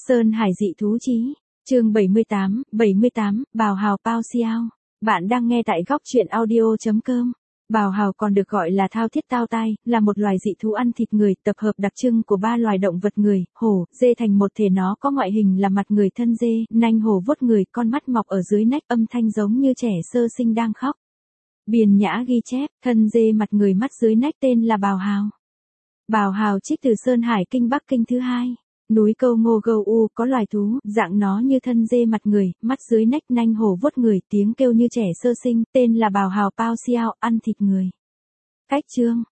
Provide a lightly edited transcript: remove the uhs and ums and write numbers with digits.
Sơn Hải dị thú chí, chương 78, Bào Hào Pao Xiao. Bạn đang nghe tại góc truyện audio.com. Bào hào còn được gọi là thao thiết tao tai, là một loài dị thú ăn thịt người, tập hợp đặc trưng của ba loài động vật người, hổ, dê thành một thể. Nó có ngoại hình là mặt người thân dê, nanh hổ vuốt người, con mắt mọc ở dưới nách, âm thanh giống như trẻ sơ sinh đang khóc. Biền Nhã ghi chép, thân dê mặt người mắt dưới nách tên là bào hào. Bào hào trích từ Sơn Hải Kinh Bắc Kinh thứ 2. Núi Câu Ngô Gâu U có loài thú, dạng nó như thân dê mặt người, mắt dưới nách, nanh hổ vuốt người, tiếng kêu như trẻ sơ sinh, tên là bào hào Pao Xiao, ăn thịt người. Cách chương,